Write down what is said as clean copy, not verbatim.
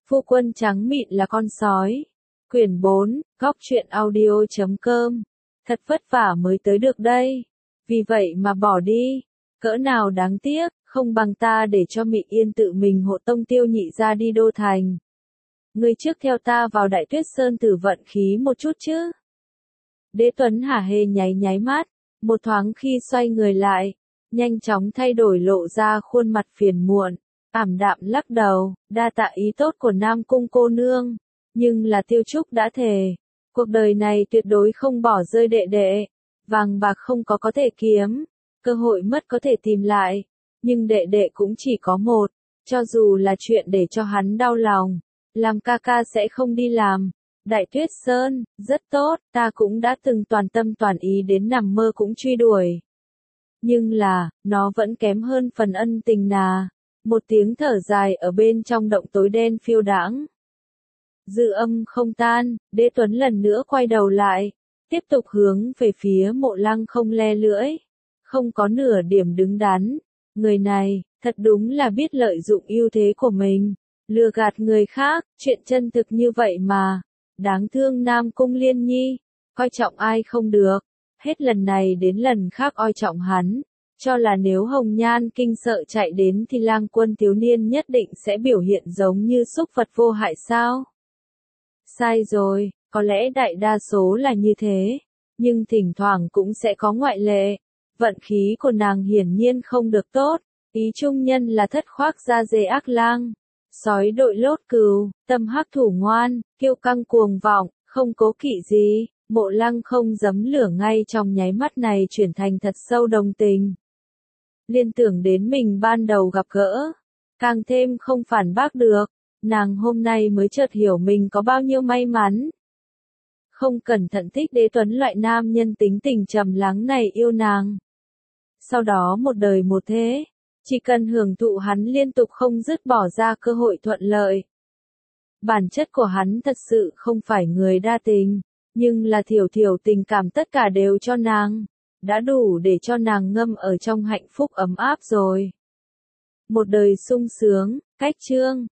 Phu quân trắng mịn là con sói. Quyển 4, góc truyện audio.com. Thật vất vả mới tới được đây. Vì vậy mà bỏ đi. Cỡ nào đáng tiếc, không bằng ta để cho Mị Yên tự mình hộ tông Tiêu Nhị ra đi Đô Thành. Ngươi trước theo ta vào Đại Tuyết Sơn thử vận khí một chút chứ. Đế Tuấn hả hê nháy mắt, một thoáng khi xoay người lại, nhanh chóng thay đổi lộ ra khuôn mặt phiền muộn, ảm đạm lắc đầu, đa tạ ý tốt của Nam Cung cô nương, nhưng là Tiêu Trúc đã thề, cuộc đời này tuyệt đối không bỏ rơi đệ đệ, vàng bạc không có thể kiếm, cơ hội mất có thể tìm lại, nhưng đệ đệ cũng chỉ có một, cho dù là chuyện để cho hắn đau lòng, làm ca ca sẽ không đi làm. Đại Tuyết Sơn, rất tốt, ta cũng đã từng toàn tâm toàn ý đến nằm mơ cũng truy đuổi. Nhưng là, nó vẫn kém hơn phần ân tình nà. Một tiếng thở dài ở bên trong động tối đen phiêu đãng. Dư âm không tan, Đế Tuấn lần nữa quay đầu lại, tiếp tục hướng về phía Mộ Lăng không le lưỡi. Không có nửa điểm đứng đắn. Người này, thật đúng là biết lợi dụng ưu thế của mình. Lừa gạt người khác, chuyện chân thực như vậy mà. Đáng thương Nam Cung Liên Nhi, coi trọng ai không được, hết lần này đến lần khác coi trọng hắn, cho là nếu Hồng Nhan kinh sợ chạy đến thì Lang Quân thiếu niên nhất định sẽ biểu hiện giống như súc vật vô hại sao? Sai rồi, có lẽ đại đa số là như thế, nhưng thỉnh thoảng cũng sẽ có ngoại lệ, vận khí của nàng hiển nhiên không được tốt, ý trung nhân là thất khoác da dê ác lang. Sói đội lốt cừu, tâm hắc thủ ngoan, kiêu căng cuồng vọng, không cố kỵ gì, Mộ Lăng không giấm lửa ngay trong nháy mắt này chuyển thành thật sâu đồng tình. Liên tưởng đến mình ban đầu gặp gỡ, càng thêm không phản bác được, nàng hôm nay mới chợt hiểu mình có bao nhiêu may mắn. Không cẩn thận thích Đế Tuấn loại nam nhân tính tình trầm lắng này yêu nàng. Sau đó một đời một thế. Chỉ cần hưởng thụ hắn liên tục không dứt bỏ ra cơ hội thuận lợi. Bản chất của hắn thật sự không phải người đa tình, nhưng là thiểu thiểu tình cảm tất cả đều cho nàng, đã đủ để cho nàng ngâm ở trong hạnh phúc ấm áp rồi. Một đời sung sướng, cách chương.